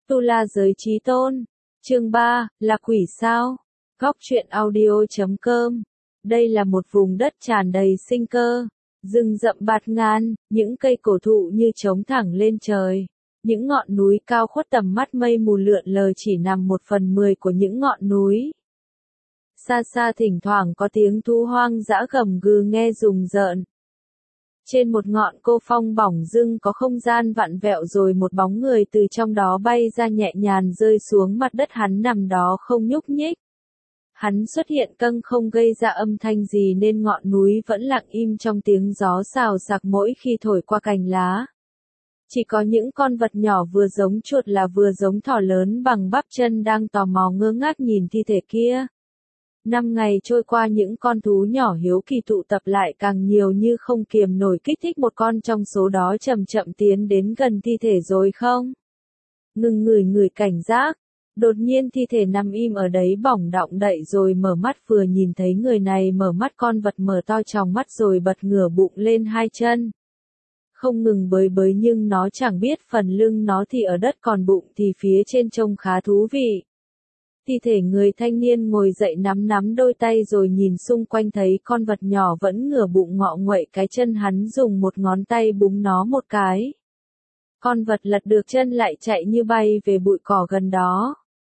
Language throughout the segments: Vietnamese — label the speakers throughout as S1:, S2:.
S1: Tu La Giới Chí Tôn. Chương 3, là quỷ sao? Góc truyện audio.com. Đây là một vùng đất tràn đầy sinh cơ. Rừng rậm bạt ngàn, những cây cổ thụ như trống thẳng lên trời. Những ngọn núi cao khuất tầm mắt, mây mù lượn lờ chỉ nằm 1/10 của những ngọn núi. Xa xa thỉnh thoảng có tiếng thú hoang dã gầm gừ nghe rùng rợn. Trên một ngọn cô phong bỏng dưng có không gian vặn vẹo, rồi một bóng người từ trong đó bay ra nhẹ nhàng rơi xuống mặt đất. Hắn nằm đó không nhúc nhích. Hắn xuất hiện căng không gây ra âm thanh gì nên ngọn núi vẫn lặng im trong tiếng gió xào xạc mỗi khi thổi qua cành lá. Chỉ có những con vật nhỏ vừa giống chuột là vừa giống thỏ lớn bằng bắp chân đang tò mò ngơ ngác nhìn thi thể kia. 5 ngày trôi qua, những con thú nhỏ hiếu kỳ tụ tập lại càng nhiều, như không kiềm nổi kích thích một con trong số đó chậm chậm tiến đến gần thi thể rồi không ngừng ngửi cảnh giác. Đột nhiên thi thể nằm im ở đấy bỏng động đậy rồi mở mắt, vừa nhìn thấy người này mở mắt, con vật mở to tròng mắt rồi bật ngửa bụng lên, hai chân không ngừng bới bới, nhưng nó chẳng biết phần lưng nó thì ở đất còn bụng thì phía trên, trông khá thú vị. Thi thể người thanh niên ngồi dậy, nắm đôi tay rồi nhìn xung quanh, thấy con vật nhỏ vẫn ngửa bụng ngọ nguậy cái chân, hắn dùng một ngón tay búng nó một cái. Con vật lật được chân lại chạy như bay về bụi cỏ gần đó.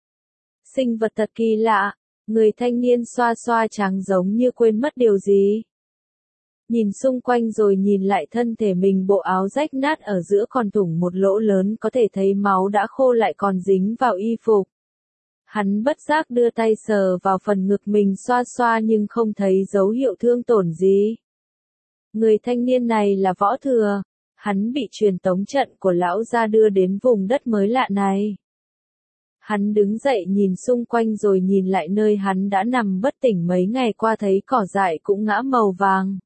S1: Sinh vật thật kỳ lạ, người thanh niên xoa xoa trán giống như quên mất điều gì. Nhìn xung quanh rồi nhìn lại thân thể mình, bộ áo rách nát ở giữa còn thủng một lỗ lớn, có thể thấy máu đã khô lại còn dính vào y phục. Hắn bất giác đưa tay sờ vào phần ngực mình xoa xoa nhưng không thấy dấu hiệu thương tổn gì. Người thanh niên này là Võ Thừa, hắn bị truyền tống trận của lão gia đưa đến vùng đất mới lạ này. Hắn đứng dậy nhìn xung quanh rồi nhìn lại nơi hắn đã nằm bất tỉnh mấy ngày qua, thấy cỏ dại cũng ngã màu vàng.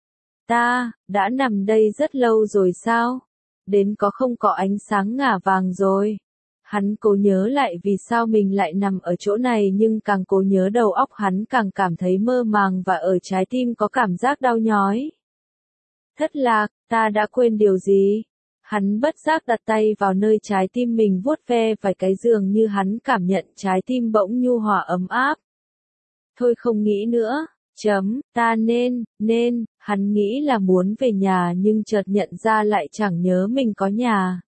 S1: Ta, đã nằm đây rất lâu rồi sao? Đến có không có ánh sáng ngả vàng rồi. Hắn cố nhớ lại vì sao mình lại nằm ở chỗ này, nhưng càng cố nhớ đầu óc hắn càng cảm thấy mơ màng và ở trái tim có cảm giác đau nhói. Thất lạc, ta đã quên điều gì? Hắn bất giác đặt tay vào nơi trái tim mình, vuốt ve vài cái, dường như hắn cảm nhận trái tim bỗng nhu hòa ấm áp. Thôi không nghĩ nữa, ta nên, hắn nghĩ là muốn về nhà nhưng chợt nhận ra lại chẳng nhớ mình có nhà.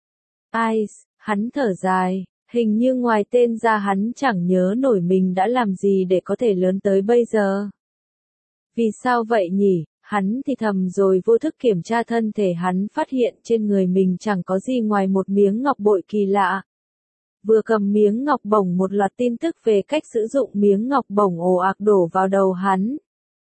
S1: Hắn thở dài, hình như ngoài tên ra hắn chẳng nhớ nổi mình đã làm gì để có thể lớn tới bây giờ. Vì sao vậy nhỉ? Hắn thì thầm rồi vô thức kiểm tra thân thể, hắn phát hiện trên người mình chẳng có gì ngoài một miếng ngọc bội kỳ lạ. Vừa cầm miếng ngọc bổng, một loạt tin tức về cách sử dụng miếng ngọc bổng ồ ạt đổ vào đầu hắn.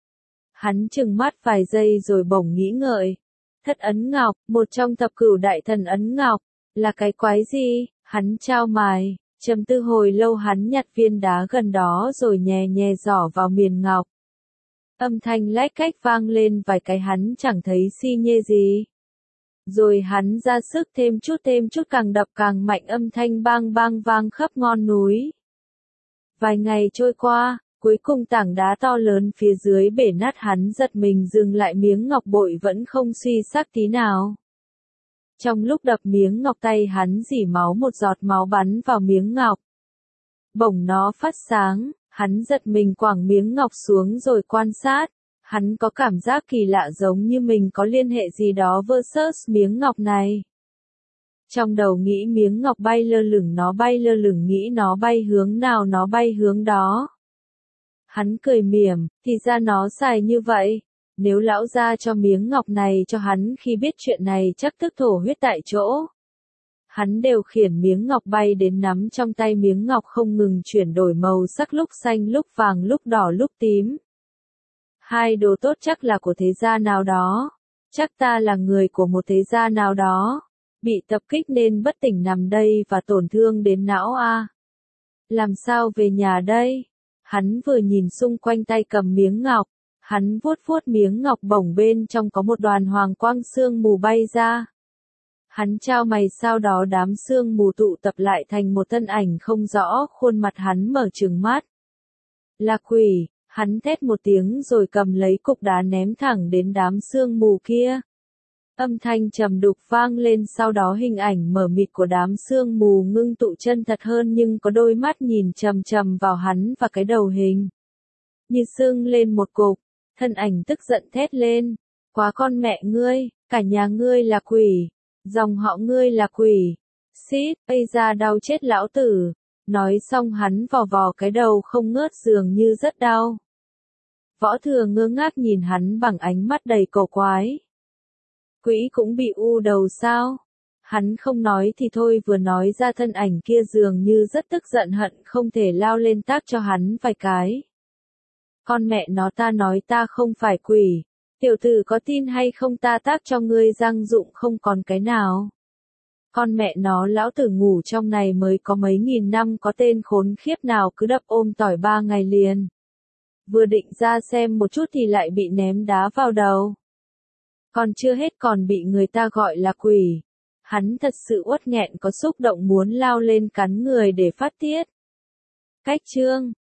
S1: Hắn trừng mắt vài giây rồi bỗng nghĩ ngợi. Thất ấn ngọc, một trong thập cửu đại thần ấn ngọc, là cái quái gì? Hắn chao mày, trầm tư hồi lâu, hắn nhặt viên đá gần đó rồi nhẹ nhẹ giỏ vào miền ngọc. Âm thanh lách cách vang lên vài cái, hắn chẳng thấy xi nhê gì. Rồi hắn ra sức thêm chút, càng đập càng mạnh, âm thanh bang bang vang khắp ngọn núi. Vài ngày trôi qua, cuối cùng tảng đá to lớn phía dưới bể nát, hắn giật mình dừng lại, miếng ngọc bội vẫn không suy sắc tí nào. Trong lúc đập miếng ngọc, tay hắn rỉ máu, một giọt máu bắn vào miếng ngọc. Bỗng nó phát sáng, hắn giật mình quẳng miếng ngọc xuống rồi quan sát. Hắn có cảm giác kỳ lạ, giống như mình có liên hệ gì đó versus miếng ngọc này. Trong đầu nghĩ miếng ngọc bay lơ lửng, nó bay lơ lửng, nghĩ nó bay hướng nào nó bay hướng đó. Hắn cười mỉm, thì ra nó xài như vậy. Nếu lão gia cho miếng ngọc này cho hắn khi biết chuyện này chắc tức thổ huyết tại chỗ. Hắn điều khiển miếng ngọc bay đến, nắm trong tay miếng ngọc không ngừng chuyển đổi màu sắc, lúc xanh lúc vàng, lúc đỏ lúc tím. Hai đồ tốt chắc là của thế gia nào đó. Chắc ta là người của một thế gia nào đó. Bị tập kích nên bất tỉnh nằm đây và tổn thương đến não a. Làm sao về nhà đây? Hắn vừa nhìn xung quanh, tay cầm miếng ngọc. Hắn vuốt miếng ngọc bổng, bên trong có một đoàn hoàng quang sương mù bay ra. Hắn chao mày, sau đó đám sương mù tụ tập lại thành một thân ảnh không rõ, khuôn mặt hắn mở trừng mắt. Là quỷ, hắn thét một tiếng rồi cầm lấy cục đá ném thẳng đến đám sương mù kia. Âm thanh trầm đục vang lên, sau đó hình ảnh mờ mịt của đám sương mù ngưng tụ chân thật hơn, nhưng có đôi mắt nhìn chằm chằm vào hắn và cái đầu hình như sưng lên một cục. Thân ảnh tức giận thét lên, quá con mẹ ngươi, cả nhà ngươi là quỷ, dòng họ ngươi là quỷ. Xít, bây ra đau chết lão tử. Nói xong hắn vò vò cái đầu không ngớt, dường như rất đau. Võ Thừa ngơ ngác nhìn hắn bằng ánh mắt đầy cổ quái. Quỷ cũng bị u đầu sao? Hắn không nói thì thôi, vừa nói ra thân ảnh kia dường như rất tức giận, hận không thể lao lên tát cho hắn vài cái. Con mẹ nó, ta nói ta không phải quỷ. Tiểu tử có tin hay không ta tát cho ngươi răng rụng không còn cái nào. Con mẹ nó, lão tử ngủ trong này mới có mấy nghìn năm, có tên khốn khiếp nào cứ đập ôm tỏi 3 ngày liền. Vừa định ra xem một chút thì lại bị ném đá vào đầu. Còn chưa hết còn bị người ta gọi là quỷ. Hắn thật sự uất nghẹn, có xúc động muốn lao lên cắn người để phát tiết. Cách chương